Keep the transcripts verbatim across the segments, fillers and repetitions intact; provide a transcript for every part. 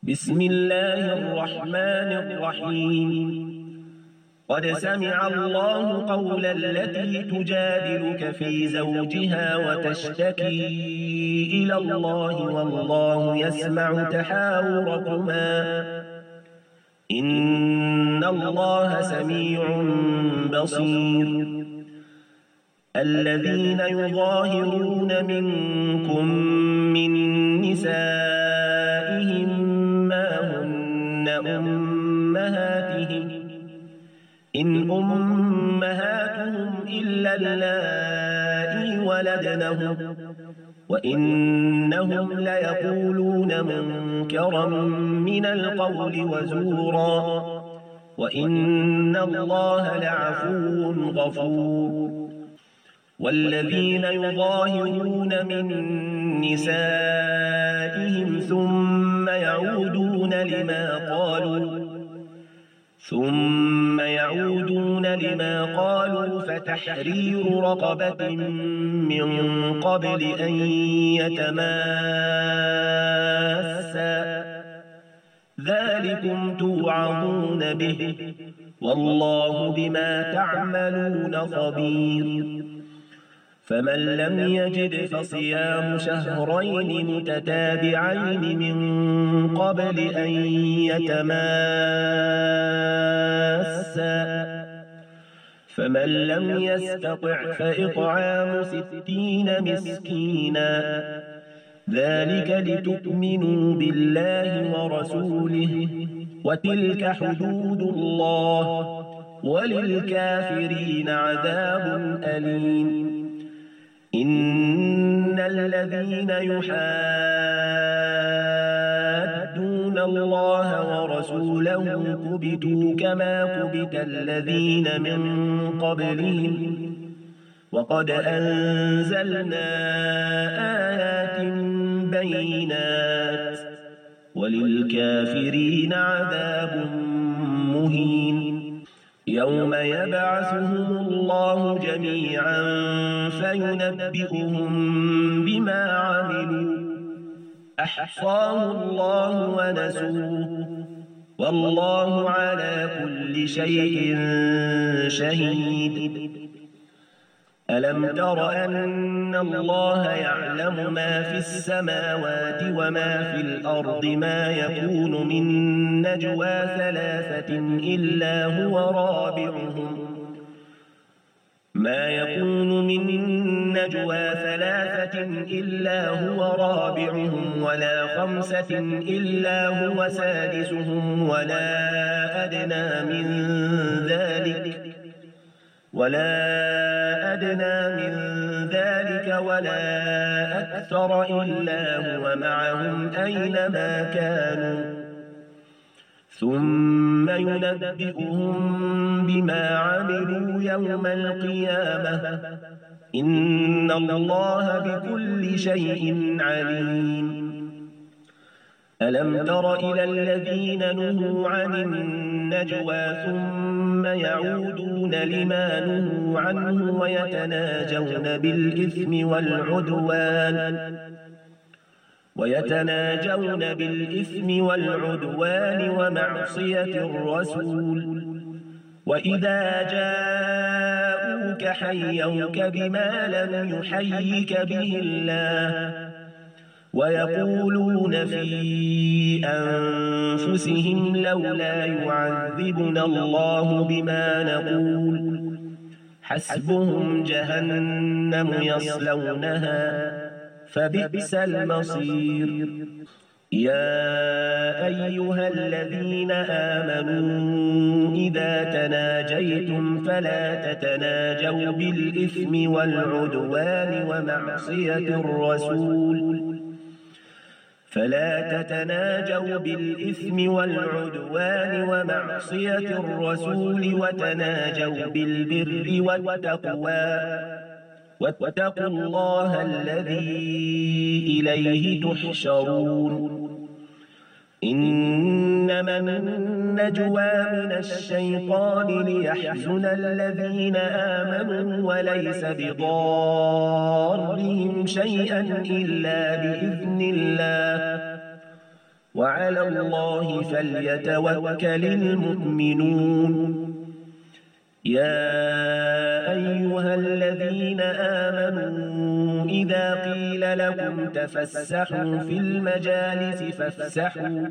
بسم الله الرحمن الرحيم قد سمع الله قول التي تجادلك في زوجها وتشتكي إلى الله والله يسمع تحاوركما إن الله سميع بصير. الذين يظاهرون منكم من نسائهم ما هن أمهاتهم إن أمهاتهم إلا اللائي ولدنهم وإنهم ليقولون منكرا من القول وزورا وإن الله لعفو غفور. والذين يظاهرون من نسائهم ثم يعودون لما قالوا ثم يعودون لما قالوا فتحرير رقبة من قبل أن يتماسا ذلكم توعظون به والله بما تعملون خبير. فمن لم يجد فصيام شهرين متتابعين من قبل أن يتماسا فمن لم يستطع فإطعام ستين مسكينا ذلك لتؤمنوا بالله ورسوله وتلك حدود الله وللكافرين عذاب أليم. إن الذين يحادون الله ورسوله كبتوا كما كبت الذين من قبلهم وقد أنزلنا آيات بينات وللكافرين عذاب مهين. يوم يبعثهم الله جميعا فينبئهم بما عملوا أحصاه الله ونسوه والله على كل شيء شهيد. ألم تر أن الله يعلم ما في السماوات وما في الأرض ما يكون من نجوى ثلاثة إلا هو رابعهم ما يكون من نجوى ثلاثة إلا هو رابعهم ولا خمسة إلا هو سادسهم ولا أدنى من ذلك ولا أدنى من ذلك ولا أكثر إلا هو معهم أينما كانوا ثم ينبئهم بما عملوا يوم القيامة إن الله بكل شيء عليم. ألم تر إلى الذين نهوا عن النجوى ثم يعودون لما نهوا عنه ويتناجون بالإثم والعدوان ويتناجون بالإثم والعدوان ومعصية الرسول وإذا جاءوك حيوك بما لم يحيك به الله ويقولون في أنفسهم لولا يعذبنا الله بما نقول حسبهم جهنم يصلونها فبئس المصير. يا أيها الذين آمنوا إذا تناجيتم فلا تتناجوا بالإثم والعدوان ومعصية الرسول فلا تتناجوا بالإثم والعدوان ومعصية الرسول وتناجوا بالبر والتقوى واتقوا الله الذي إليه تحشرون. إنما النجوى من الشيطان ليحزن الذين آمنوا وليس بضارهم شيئا إلا بإذن الله وعلى الله فليتوكل المؤمنون يا أيها الذين آمنوا إذا قيل لكم تفسحوا في المجالس فافسحوا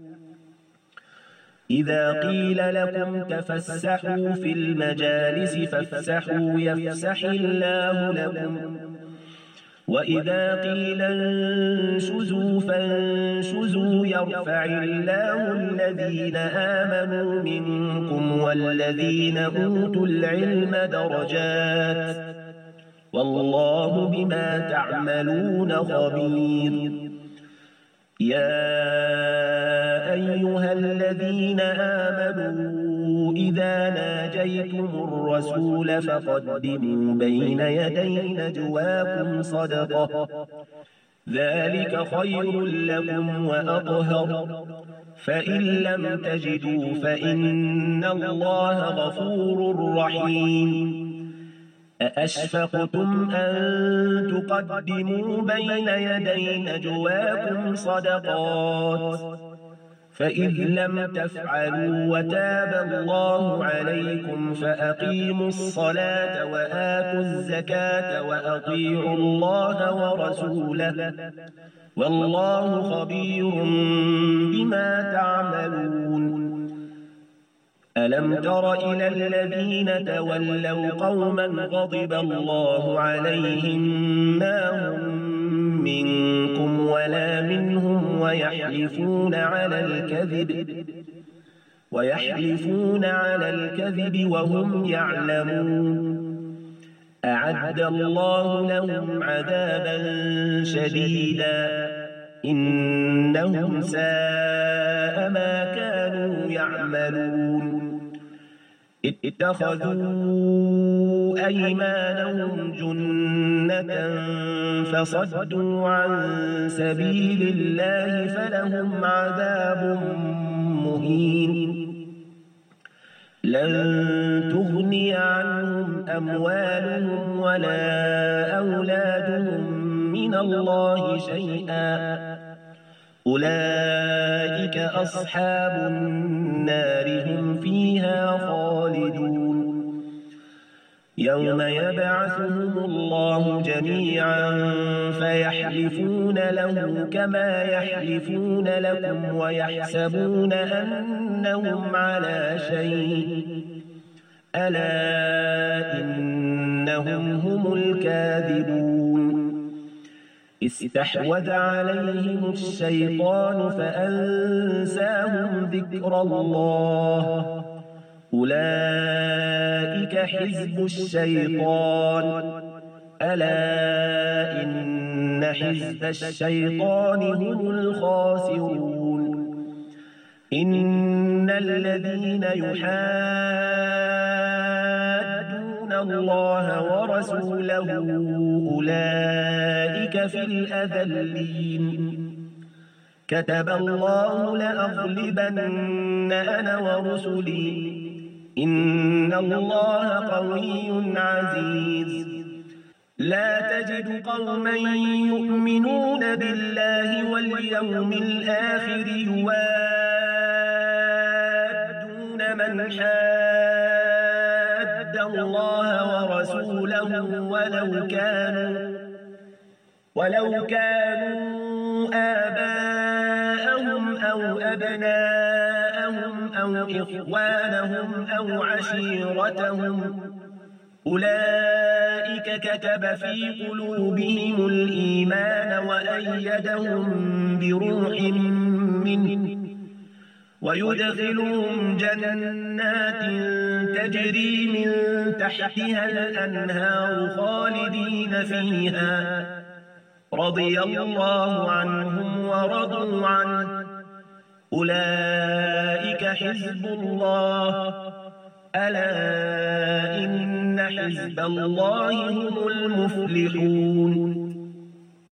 إذا قيل لكم تفسحوا في المجالس فافسحوا يفسح الله لكم وإذا قيل انشزوا فانشزوا يرفع الله الذين آمنوا منكم والذين أوتوا العلم درجات والله بما تعملون خبير يا أيها الذين آمنوا إذا ناجيتم الرسول فقدموا بين يدي نجواكم صدقة ذلك خير لكم وأطهر فإن لم تجدوا فإن الله غفور رحيم أأشفقتم أن تقدموا بين يدي نجواكم صدقات فإذ لم تفعلوا وتاب الله عليكم فأقيموا الصلاة وآتوا الزكاة وأطيعوا الله ورسوله والله خبير بما تعملون ألم تر إلى الذين تولوا قوما غضب الله عليهم ما هم منكم ولا منهم ويحلفون على الكذب ويحلفون على الكذب وهم يعلمون أعد الله لهم عذابا شديدا إنهم ساء ما كانوا يعملون اتخذوا أيمانهم جنة فصدوا عن سبيل الله فلهم عذاب مهين لن تغني عنهم أموالهم ولا أولادهم من الله شيئا أولئك أصحاب النار هم فيها خالدون يوم يبعثهم الله جميعا فيحلفون له كما يحلفون لكم ويحسبون أنهم على شيء ألا إنهم هم الكاذبون استحوذ عليهم الشيطان فأنساهم ذكر الله أولئك حزب الشيطان ألا إن حزب الشيطان هم الخاسرون إن الذين يحادون الله ورسوله أولئك في الأذلين كتب الله لأغلبن أنا ورسلي إن الله قوي عزيز لا تجد قوما يؤمنون بالله واليوم الآخر يوادون من حاد الله ورسوله ولو كانوا ولو كانوا آباءهم أو أبناءهم أو إخوانهم أو عشيرتهم أولئك كتب في قلوبهم الإيمان وأيدهم بروح منه ويدخلهم جنات تجري من تحتها الأنهار خالدين فيها رضي الله عنهم ورضوا عنه أولئك حزب الله ألا إن حزب الله هم المفلحون